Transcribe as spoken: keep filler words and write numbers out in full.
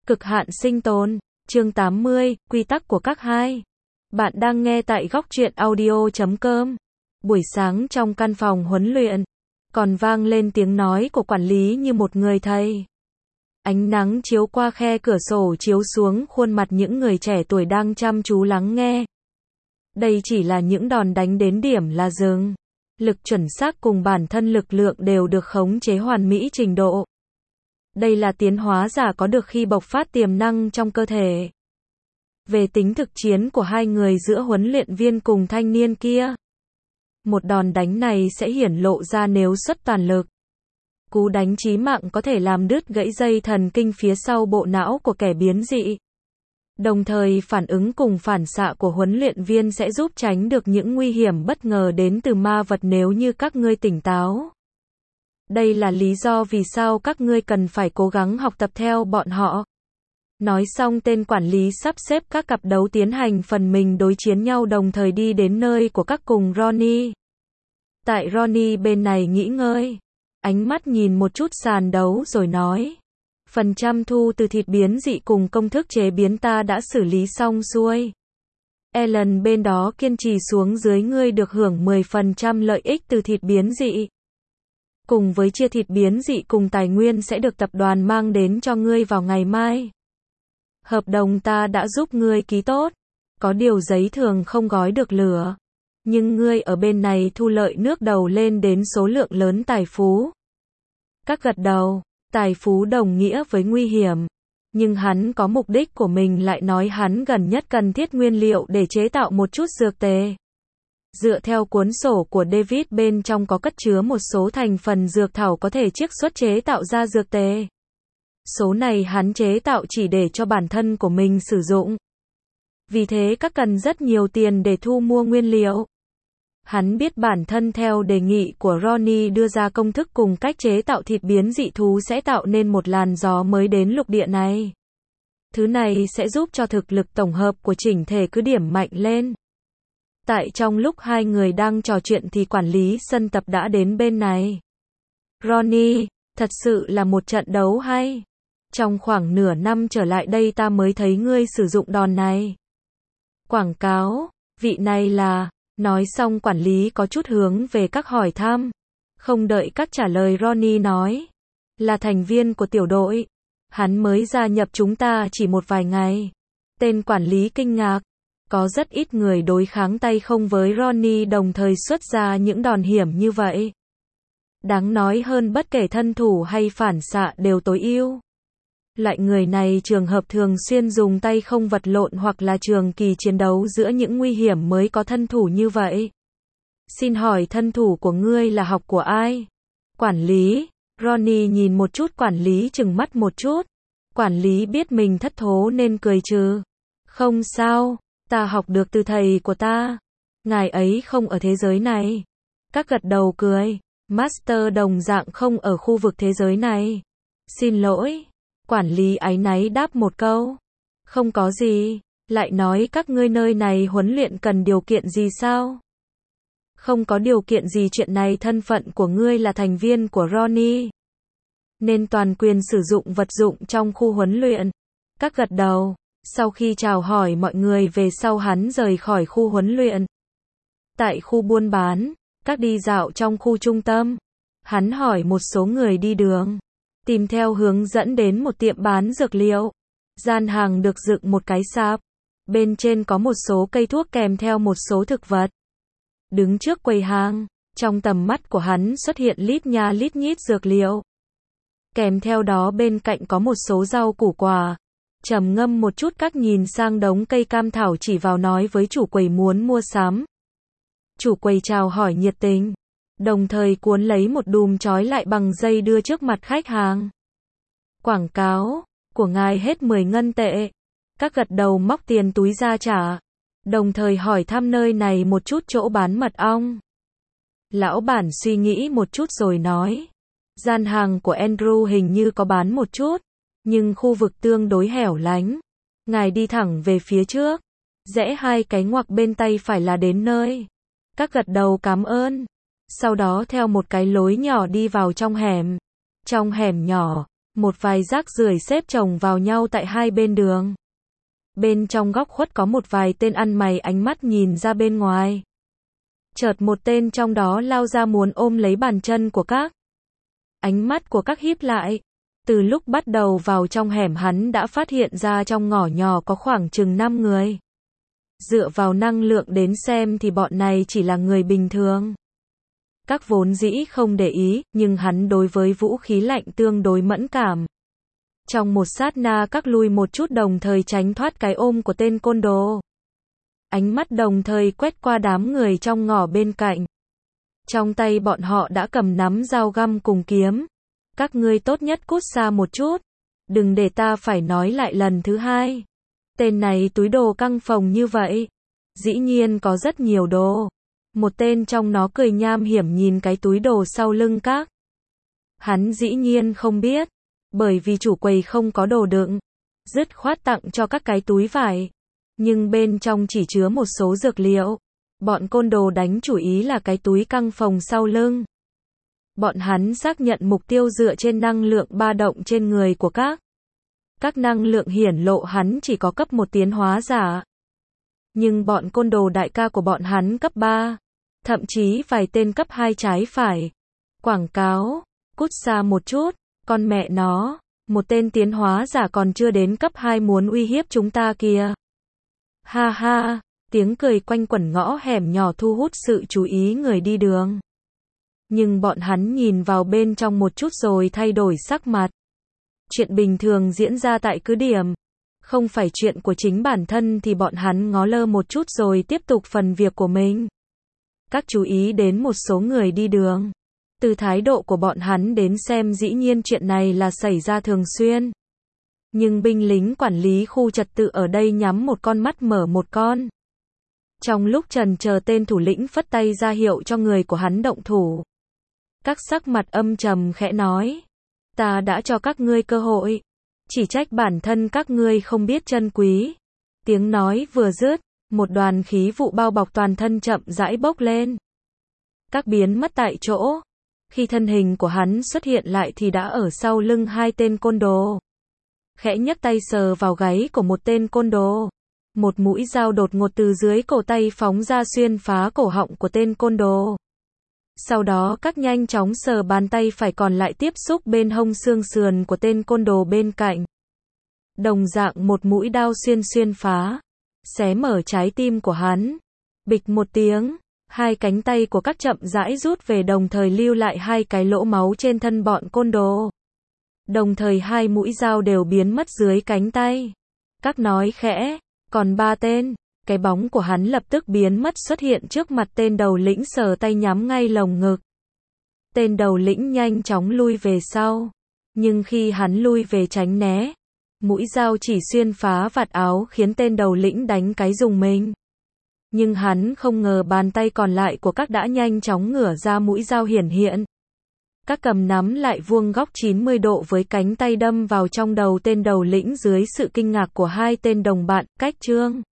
Cực hạn sinh tồn, chương tám mươi, quy tắc của các hai. Bạn đang nghe tại góc truyện audio chấm com. Buổi sáng trong căn phòng huấn luyện, còn vang lên tiếng nói của quản lý như một người thầy. Ánh nắng chiếu qua khe cửa sổ chiếu xuống khuôn mặt những người trẻ tuổi đang chăm chú lắng nghe. Đây chỉ là những đòn đánh đến điểm là dừng. Lực chuẩn xác cùng bản thân lực lượng đều được khống chế hoàn mỹ trình độ. Đây là tiến hóa giả có được khi bộc phát tiềm năng trong cơ thể. Về tính thực chiến của hai người giữa huấn luyện viên cùng thanh niên kia, một đòn đánh này sẽ hiển lộ ra nếu xuất toàn lực. Cú đánh chí mạng có thể làm đứt gãy dây thần kinh phía sau bộ não của kẻ biến dị. Đồng thời phản ứng cùng phản xạ của huấn luyện viên sẽ giúp tránh được những nguy hiểm bất ngờ đến từ ma vật nếu như các ngươi tỉnh táo. Đây là lý do vì sao các ngươi cần phải cố gắng học tập theo bọn họ. Nói xong, tên quản lý sắp xếp các cặp đấu tiến hành phần mình đối chiến nhau đồng thời đi đến nơi của các cùng Ronnie. Tại Ronnie bên này nghỉ ngơi, ánh mắt nhìn một chút sàn đấu rồi nói. Phần trăm thu từ thịt biến dị cùng công thức chế biến ta đã xử lý xong xuôi. Ellen bên đó kiên trì xuống dưới, ngươi được hưởng mười phần trăm lợi ích từ thịt biến dị. Cùng với chia thịt biến dị cùng tài nguyên sẽ được tập đoàn mang đến cho ngươi vào ngày mai. Hợp đồng ta đã giúp ngươi ký tốt. Có điều giấy thường không gói được lửa. Nhưng ngươi ở bên này thu lợi nước đầu lên đến số lượng lớn tài phú. Các gật đầu. Tài phú đồng nghĩa với nguy hiểm. Nhưng hắn có mục đích của mình, lại nói hắn gần nhất cần thiết nguyên liệu để chế tạo một chút dược tề. Dựa theo cuốn sổ của David, bên trong có cất chứa một số thành phần dược thảo có thể chiết xuất chế tạo ra dược tề. Số này hắn chế tạo chỉ để cho bản thân của mình sử dụng. Vì thế các cần rất nhiều tiền để thu mua nguyên liệu. Hắn biết bản thân theo đề nghị của Ronnie đưa ra công thức cùng cách chế tạo thịt biến dị thú sẽ tạo nên một làn gió mới đến lục địa này. Thứ này sẽ giúp cho thực lực tổng hợp của chỉnh thể cứ điểm mạnh lên. Tại trong lúc hai người đang trò chuyện thì quản lý sân tập đã đến bên này. Ronnie, thật sự là một trận đấu hay. Trong khoảng nửa năm trở lại đây ta mới thấy ngươi sử dụng đòn này. Quảng cáo, vị này là... Nói xong quản lý có chút hướng về các hỏi thăm. Không đợi các trả lời, Ronnie nói. Là thành viên của tiểu đội. Hắn mới gia nhập chúng ta chỉ một vài ngày. Tên quản lý kinh ngạc. Có rất ít người đối kháng tay không với Ronnie đồng thời xuất ra những đòn hiểm như vậy. Đáng nói hơn, bất kể thân thủ hay phản xạ đều tối ưu. Loại người này trường hợp thường xuyên dùng tay không vật lộn hoặc là trường kỳ chiến đấu giữa những nguy hiểm mới có thân thủ như vậy. Xin hỏi thân thủ của ngươi là học của ai? Quản lý. Ronnie nhìn một chút quản lý, chừng mắt một chút. Quản lý biết mình thất thố nên cười trừ. Không sao, ta học được từ thầy của ta. Ngài ấy không ở thế giới này. Các gật đầu cười. Master đồng dạng không ở khu vực thế giới này. Xin lỗi. Quản lý áy náy đáp một câu. Không có gì. Lại nói các ngươi nơi này huấn luyện cần điều kiện gì sao? Không có điều kiện gì, chuyện này thân phận của ngươi là thành viên của Ronnie. Nên toàn quyền sử dụng vật dụng trong khu huấn luyện. Các gật đầu. Sau khi chào hỏi mọi người về sau, hắn rời khỏi khu huấn luyện. Tại khu buôn bán, các đi dạo trong khu trung tâm. Hắn hỏi một số người đi đường. Tìm theo hướng dẫn đến một tiệm bán dược liệu. Gian hàng được dựng một cái sạp. Bên trên có một số cây thuốc kèm theo một số thực vật. Đứng trước quầy hàng, trong tầm mắt của hắn xuất hiện lít nha lít nhít dược liệu. Kèm theo đó bên cạnh có một số rau củ quả. Trầm ngâm một chút, các nhìn sang đống cây cam thảo chỉ vào nói với chủ quầy muốn mua sắm. Chủ quầy chào hỏi nhiệt tình. Đồng thời cuốn lấy một đùm trói lại bằng dây đưa trước mặt khách hàng. Quảng cáo, của ngài hết mười ngân tệ. Các gật đầu móc tiền túi ra trả. Đồng thời hỏi thăm nơi này một chút chỗ bán mật ong. Lão bản suy nghĩ một chút rồi nói. Gian hàng của Andrew hình như có bán một chút. Nhưng khu vực tương đối hẻo lánh. Ngài đi thẳng về phía trước. Rẽ hai cái ngoặc bên tay phải là đến nơi. Các gật đầu cảm ơn. Sau đó theo một cái lối nhỏ đi vào trong hẻm. Trong hẻm nhỏ, Một vài rác rưởi xếp chồng vào nhau tại hai bên đường. Bên trong góc khuất có một vài tên ăn mày ánh mắt nhìn ra bên ngoài. Chợt một tên trong đó lao ra muốn ôm lấy bàn chân của các. Ánh mắt của các híp lại. Từ lúc bắt đầu vào trong hẻm hắn đã phát hiện ra trong ngõ nhỏ có khoảng chừng năm người. Dựa vào năng lượng đến xem thì bọn này chỉ là người bình thường. Các vốn dĩ không để ý, nhưng hắn đối với vũ khí lạnh tương đối mẫn cảm. Trong một sát na các lui một chút đồng thời tránh thoát cái ôm của tên côn đồ. Ánh mắt đồng thời quét qua đám người trong ngõ bên cạnh. Trong tay bọn họ đã cầm nắm dao găm cùng kiếm. Các ngươi tốt nhất cút xa một chút. Đừng để ta phải nói lại lần thứ hai. Tên này túi đồ căng phồng như vậy. Dĩ nhiên có rất nhiều đồ. Một tên trong nó cười nham hiểm nhìn cái túi đồ sau lưng các. Hắn dĩ nhiên không biết. Bởi vì chủ quầy không có đồ đựng. Dứt khoát tặng cho các cái túi vải. Nhưng bên trong chỉ chứa một số dược liệu. Bọn côn đồ đánh chủ ý là cái túi căng phồng sau lưng. Bọn hắn xác nhận mục tiêu dựa trên năng lượng ba động trên người của các. Các năng lượng hiển lộ hắn chỉ có cấp một tiến hóa giả. Nhưng bọn côn đồ đại ca của bọn hắn cấp ba. Thậm chí vài tên cấp hai trái phải. Quảng cáo, cút xa một chút, con mẹ nó, một tên tiến hóa giả còn chưa đến cấp hai muốn uy hiếp chúng ta kìa. Ha ha, tiếng cười quanh quẩn ngõ hẻm nhỏ thu hút sự chú ý người đi đường. Nhưng bọn hắn nhìn vào bên trong một chút rồi thay đổi sắc mặt. Chuyện bình thường diễn ra tại cứ điểm. Không phải chuyện của chính bản thân thì bọn hắn ngó lơ một chút rồi tiếp tục phần việc của mình. Các chú ý đến một số người đi đường. Từ thái độ của bọn hắn đến xem dĩ nhiên chuyện này là xảy ra thường xuyên. Nhưng binh lính quản lý khu trật tự ở đây nhắm một con mắt mở một con. Trong lúc trần chờ tên thủ lĩnh phất tay ra hiệu cho người của hắn động thủ. Các sắc mặt âm trầm khẽ nói. Ta đã cho các ngươi cơ hội. Chỉ trách bản thân các ngươi không biết trân quý. Tiếng nói vừa dứt, một đoàn khí vụ bao bọc toàn thân chậm rãi bốc lên. Các biến mất tại chỗ. Khi thân hình của hắn xuất hiện lại thì đã ở sau lưng hai tên côn đồ. Khẽ nhấc tay sờ vào gáy của một tên côn đồ. Một mũi dao đột ngột từ dưới cổ tay phóng ra xuyên phá cổ họng của tên côn đồ. Sau đó các nhanh chóng sờ bàn tay phải còn lại tiếp xúc bên hông xương sườn của tên côn đồ bên cạnh. Đồng dạng một mũi đao xuyên xuyên phá. Xé mở trái tim của hắn. Bịch một tiếng. Hai cánh tay của các chậm rãi rút về đồng thời lưu lại hai cái lỗ máu trên thân bọn côn đồ. Đồng thời hai mũi dao đều biến mất dưới cánh tay. Các nói khẽ, còn ba tên, cái bóng của hắn lập tức biến mất xuất hiện trước mặt tên đầu lĩnh sờ tay nhắm ngay lồng ngực. Tên đầu lĩnh nhanh chóng lui về sau. Nhưng khi hắn lui về tránh né, mũi dao chỉ xuyên phá vạt áo khiến tên đầu lĩnh đánh cái rùng mình. Nhưng hắn không ngờ bàn tay còn lại của các đã nhanh chóng ngửa ra mũi dao hiển hiện. Các cầm nắm lại vuông góc chín mươi độ với cánh tay đâm vào trong đầu tên đầu lĩnh dưới sự kinh ngạc của hai tên đồng bạn, cách trương.